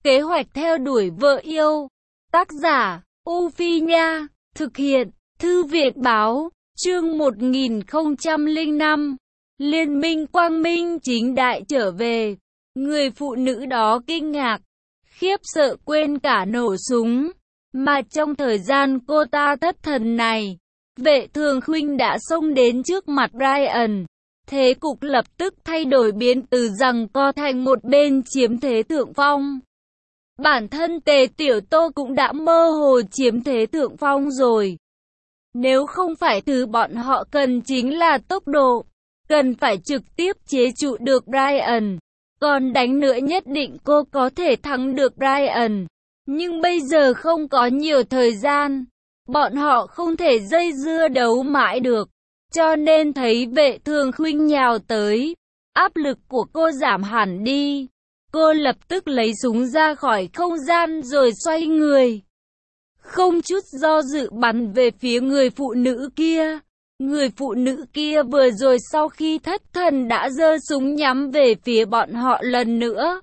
Kế hoạch theo đuổi vợ yêu. Tác giả, U Phi Nha. Thực hiện, Thư viện Báo. Chương 1005. Liên minh quang minh chính đại trở về. Người phụ nữ đó kinh ngạc, khiếp sợ quên cả nổ súng. Mà trong thời gian cô ta thất thần này, Vệ Thường Khuynh đã xông đến trước mặt Brian. Thế cục lập tức thay đổi, biến từ giằng co thành một bên chiếm thế thượng phong. Bản thân Tề Tiểu Tô cũng đã mơ hồ chiếm thế thượng phong rồi. Nếu không phải thứ bọn họ cần chính là tốc độ, cần phải trực tiếp chế trụ được Brian. Còn đánh nữa nhất định cô có thể thắng được Brian. Nhưng bây giờ không có nhiều thời gian, bọn họ không thể dây dưa đấu mãi được. Cho nên thấy Vệ Thường Khuynh nhào tới, áp lực của cô giảm hẳn đi. Cô lập tức lấy súng ra khỏi không gian rồi xoay người, không chút do dự bắn về phía người phụ nữ kia. Người phụ nữ kia vừa rồi sau khi thất thần đã giơ súng nhắm về phía bọn họ lần nữa.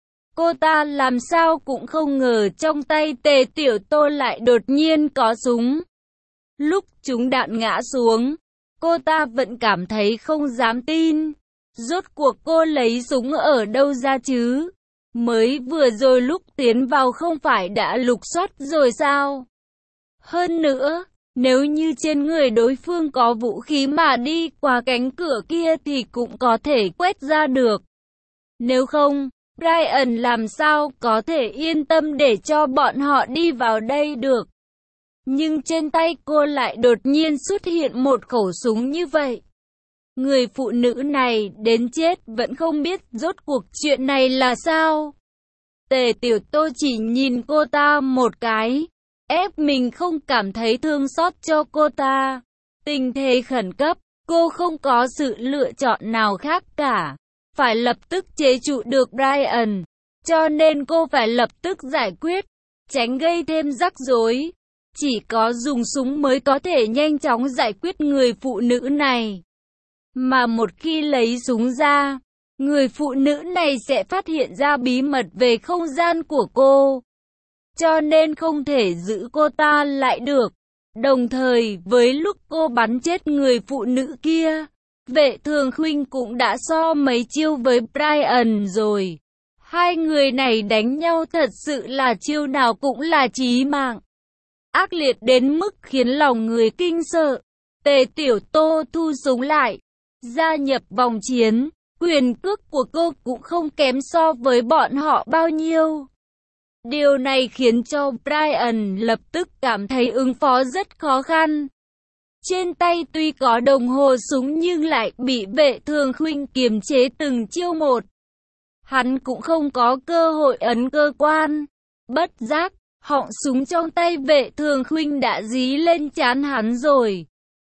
Cô ta làm sao cũng không ngờ trong tay Tề Tiểu Tô lại đột nhiên có súng. Lúc chúng đạn ngã xuống, cô ta vẫn cảm thấy không dám tin. Rốt cuộc cô lấy súng ở đâu ra chứ? Mới vừa rồi lúc tiến vào không phải đã lục soát rồi sao? Hơn nữa, nếu như trên người đối phương có vũ khí mà đi qua cánh cửa kia thì cũng có thể quét ra được. Nếu không, Brian làm sao có thể yên tâm để cho bọn họ đi vào đây được. Nhưng trên tay cô lại đột nhiên xuất hiện một khẩu súng như vậy. Người phụ nữ này đến chết vẫn không biết rốt cuộc chuyện này là sao. Tề Tiểu Tô chỉ nhìn cô ta một cái, ép mình không cảm thấy thương xót cho cô ta. Tình thế khẩn cấp, cô không có sự lựa chọn nào khác cả. Phải lập tức chế trụ được Brian, cho nên cô phải lập tức giải quyết, tránh gây thêm rắc rối. Chỉ có dùng súng mới có thể nhanh chóng giải quyết người phụ nữ này. Mà một khi lấy súng ra, người phụ nữ này sẽ phát hiện ra bí mật về không gian của cô. Cho nên không thể giữ cô ta lại được. Đồng thời với lúc cô bắn chết người phụ nữ kia, Vệ Thường Khuynh cũng đã so mấy chiêu với Brian rồi. Hai người này đánh nhau thật sự là chiêu nào cũng là chí mạng. Ác liệt đến mức khiến lòng người kinh sợ. Tề Tiểu Tô thu súng lại, gia nhập vòng chiến. Quyền cước của cô cũng không kém so với bọn họ bao nhiêu. Điều này khiến cho Brian lập tức cảm thấy ứng phó rất khó khăn. Trên tay tuy có đồng hồ súng nhưng lại bị Vệ Thường Khuynh kiềm chế từng chiêu một. Hắn cũng không có cơ hội ấn cơ quan. Bất giác, họng súng trong tay Vệ Thường Khuynh đã dí lên trán hắn rồi.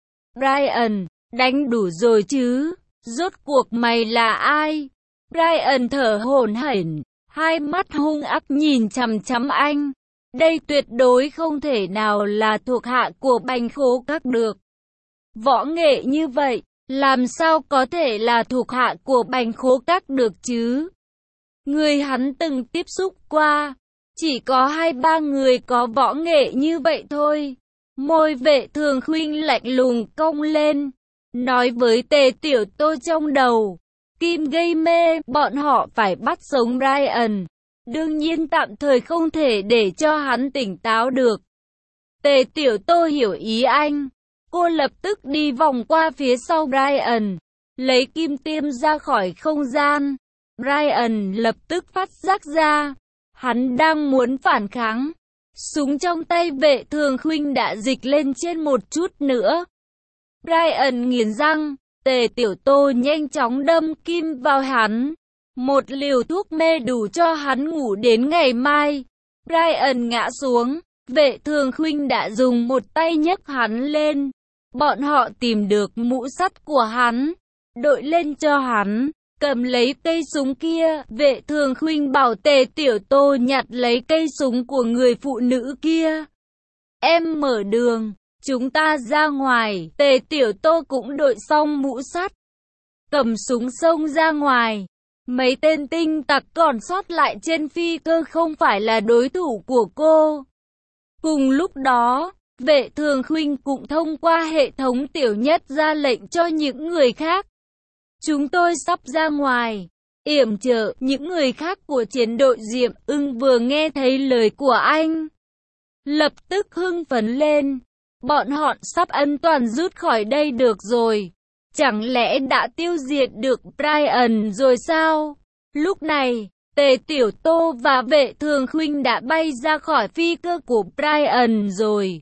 Brian, đánh đủ rồi chứ? Rốt cuộc mày là ai? Brian thở hổn hển, hai mắt hung ác nhìn chằm chằm anh. Đây tuyệt đối không thể nào là thuộc hạ của Bành Khố Các được. Võ nghệ như vậy, làm sao có thể là thuộc hạ của Bành Khố Các được chứ? Người hắn từng tiếp xúc qua, chỉ có 2-3 người có võ nghệ như vậy thôi. Môi Vệ Thường Khuynh lạnh lùng cong lên, nói với Tề Tiểu Tô trong đầu. Kim gây mê, bọn họ phải bắt sống Brian. Đương nhiên tạm thời không thể để cho hắn tỉnh táo được. Tề Tiểu Tô hiểu ý anh. Cô lập tức đi vòng qua phía sau Brian, lấy kim tiêm ra khỏi không gian. Brian lập tức phát giác ra, hắn đang muốn phản kháng. Súng trong tay Vệ Thường Khuynh đã dịch lên trên một chút nữa. Brian nghiến răng, Tề Tiểu Tô nhanh chóng đâm kim vào hắn. Một liều thuốc mê đủ cho hắn ngủ đến ngày mai. Brian ngã xuống, Vệ Thường Khuynh đã dùng một tay nhấc hắn lên. Bọn họ tìm được mũ sắt của hắn, đội lên cho hắn, cầm lấy cây súng kia. Vệ Thường Khuynh bảo Tề Tiểu Tô nhặt lấy cây súng của người phụ nữ kia. Em mở đường, chúng ta ra ngoài. Tề Tiểu Tô cũng đội xong mũ sắt, cầm súng xông ra ngoài. Mấy tên tinh tặc còn sót lại trên phi cơ không phải là đối thủ của cô. Cùng lúc đó, Vệ Thường Khuynh cũng thông qua hệ thống tiểu nhất ra lệnh cho những người khác. Chúng tôi sắp ra ngoài. Yểm trợ, những người khác của chiến đội Diệm Ưng vừa nghe thấy lời của anh, lập tức hưng phấn lên. Bọn họ sắp an toàn rút khỏi đây được rồi. Chẳng lẽ đã tiêu diệt được Brian rồi sao? Lúc này, Tề Tiểu Tô và Vệ Thường Khuynh đã bay ra khỏi phi cơ của Brian rồi.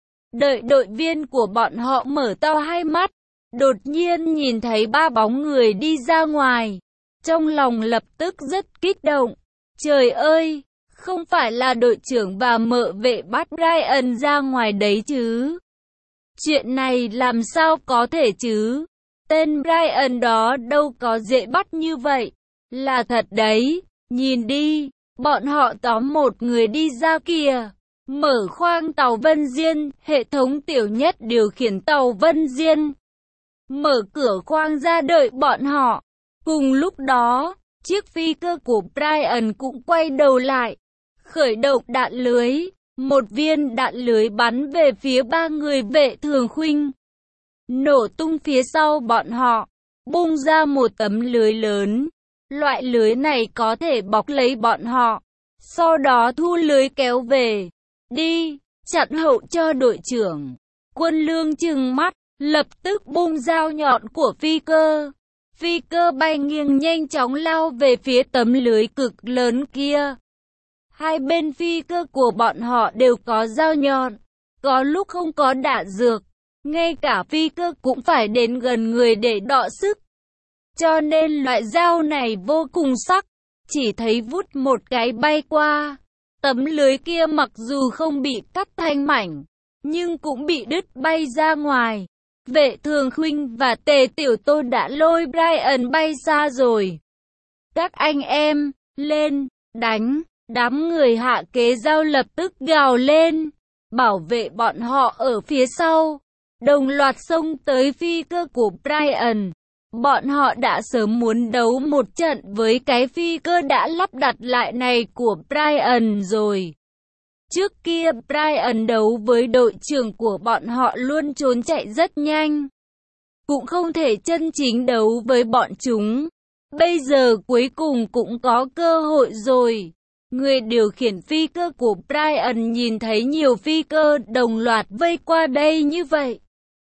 Đợi đội viên của bọn họ mở to hai mắt, đột nhiên nhìn thấy ba bóng người đi ra ngoài. Trong lòng lập tức rất kích động. Trời ơi, không phải là đội trưởng và mợ vệ bắt Brian ra ngoài đấy chứ? Chuyện này làm sao có thể chứ? Tên Brian đó đâu có dễ bắt như vậy. Là thật đấy, nhìn đi, bọn họ tóm một người đi ra kìa. Mở khoang tàu Vân Diên, hệ thống tiểu nhất điều khiển tàu Vân Diên. Mở cửa khoang ra đợi bọn họ. Cùng lúc đó, chiếc phi cơ của Brian cũng quay đầu lại, khởi động đạn lưới. Một viên đạn lưới bắn về phía ba người Vệ Thường Khuynh, nổ tung phía sau bọn họ, bung ra một tấm lưới lớn. Loại lưới này có thể bọc lấy bọn họ, sau đó thu lưới kéo về. Đi, chặn hậu cho đội trưởng. Quân Lương trừng mắt, lập tức bung dao nhọn của phi cơ. Phi cơ bay nghiêng nhanh chóng lao về phía tấm lưới cực lớn kia. Hai bên phi cơ của bọn họ đều có dao nhọn, có lúc không có đạn dược. Ngay cả phi cơ cũng phải đến gần người để đọ sức. Cho nên loại dao này vô cùng sắc, chỉ thấy vút một cái bay qua. Tấm lưới kia mặc dù không bị cắt thành mảnh, nhưng cũng bị đứt bay ra ngoài. Vệ Thường Khuynh và Tề Tiểu Tô đã lôi Brian bay xa rồi. Các anh em, lên, đánh! Đám người hạ kế dao lập tức gào lên, bảo vệ bọn họ ở phía sau. Đồng loạt xông tới phi cơ của Brian. Bọn họ đã sớm muốn đấu một trận với cái phi cơ đã lắp đặt lại này của Brian rồi. Trước kia Brian đấu với đội trưởng của bọn họ luôn trốn chạy rất nhanh, cũng không thể chân chính đấu với bọn chúng. Bây giờ cuối cùng cũng có cơ hội rồi. Người điều khiển phi cơ của Brian nhìn thấy nhiều phi cơ đồng loạt vây qua đây như vậy,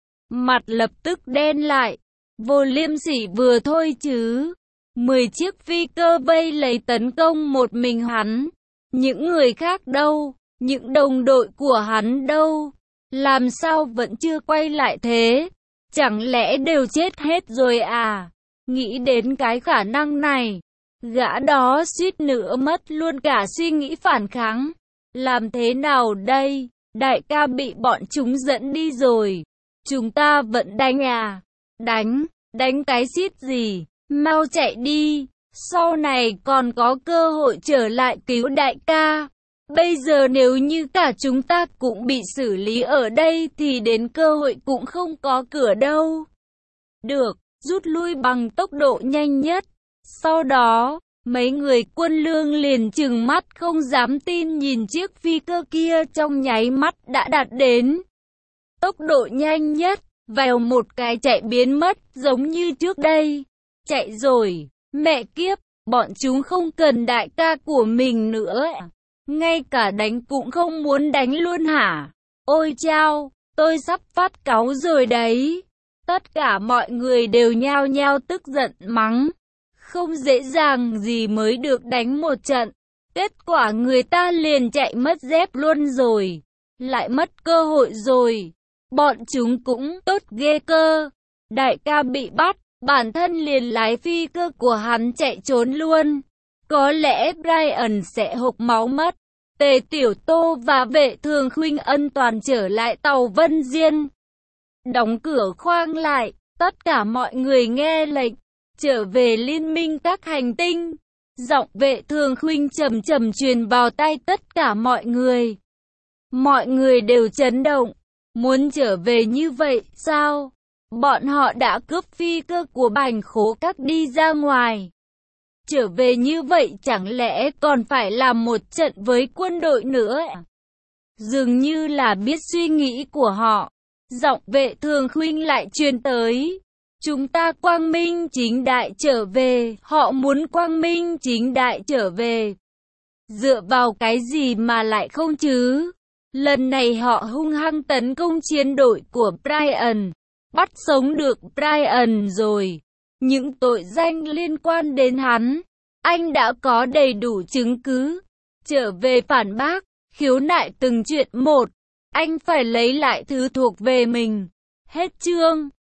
mặt lập tức đen lại. Vô liêm sỉ vừa thôi chứ. 10 chiếc phi cơ vây lấy tấn công một mình hắn. Những người khác đâu? Những đồng đội của hắn đâu? Làm sao vẫn chưa quay lại thế? Chẳng lẽ đều chết hết rồi à? Nghĩ đến cái khả năng này, gã đó suýt nữa mất luôn cả suy nghĩ phản kháng. Làm thế nào đây? Đại ca bị bọn chúng dẫn đi rồi. Chúng ta vẫn đánh à? Đánh cái xiết gì? Mau chạy đi. Sau này còn có cơ hội trở lại cứu đại ca. Bây giờ nếu như cả chúng ta cũng bị xử lý ở đây thì đến cơ hội cũng không có cửa đâu. Được, rút lui bằng tốc độ nhanh nhất. Sau đó, mấy người Quân Lương liền trừng mắt không dám tin nhìn chiếc phi cơ kia trong nháy mắt đã đạt đến tốc độ nhanh nhất, vèo một cái chạy biến mất giống như trước đây. Chạy rồi, mẹ kiếp, bọn chúng không cần đại ca của mình nữa. Ngay cả đánh cũng không muốn đánh luôn hả? Ôi chao, tôi sắp phát cáu rồi đấy. Tất cả mọi người đều nhao nhao tức giận mắng. Không dễ dàng gì mới được đánh một trận. Kết quả người ta liền chạy mất dép luôn rồi. Lại mất cơ hội rồi. Bọn chúng cũng tốt ghê cơ. Đại ca bị bắt, bản thân liền lái phi cơ của hắn chạy trốn luôn. Có lẽ Brian sẽ hộc máu mất. Tề Tiểu Tô và Vệ Thường Khuynh an toàn trở lại tàu Vân Diên. Đóng cửa khoang lại, tất cả mọi người nghe lệnh, trở về liên minh các hành tinh. Giọng Vệ Thường Khuynh trầm trầm truyền vào tai tất cả mọi người. Mọi người đều chấn động. Muốn trở về như vậy sao? Bọn họ đã cướp phi cơ của Bành Khố Các đi ra ngoài. Trở về như vậy chẳng lẽ còn phải làm một trận với quân đội nữa? Dường như là biết suy nghĩ của họ. Giọng Vệ Thường Khuynh lại truyền tới. Chúng ta quang minh chính đại trở về, họ muốn quang minh chính đại trở về. Dựa vào cái gì mà lại không chứ? Lần này họ hung hăng tấn công chiến đội của Brian, bắt sống được Brian rồi. Những tội danh liên quan đến hắn, anh đã có đầy đủ chứng cứ. Trở về phản bác, khiếu nại từng chuyện một. Anh phải lấy lại thứ thuộc về mình. Hết chương.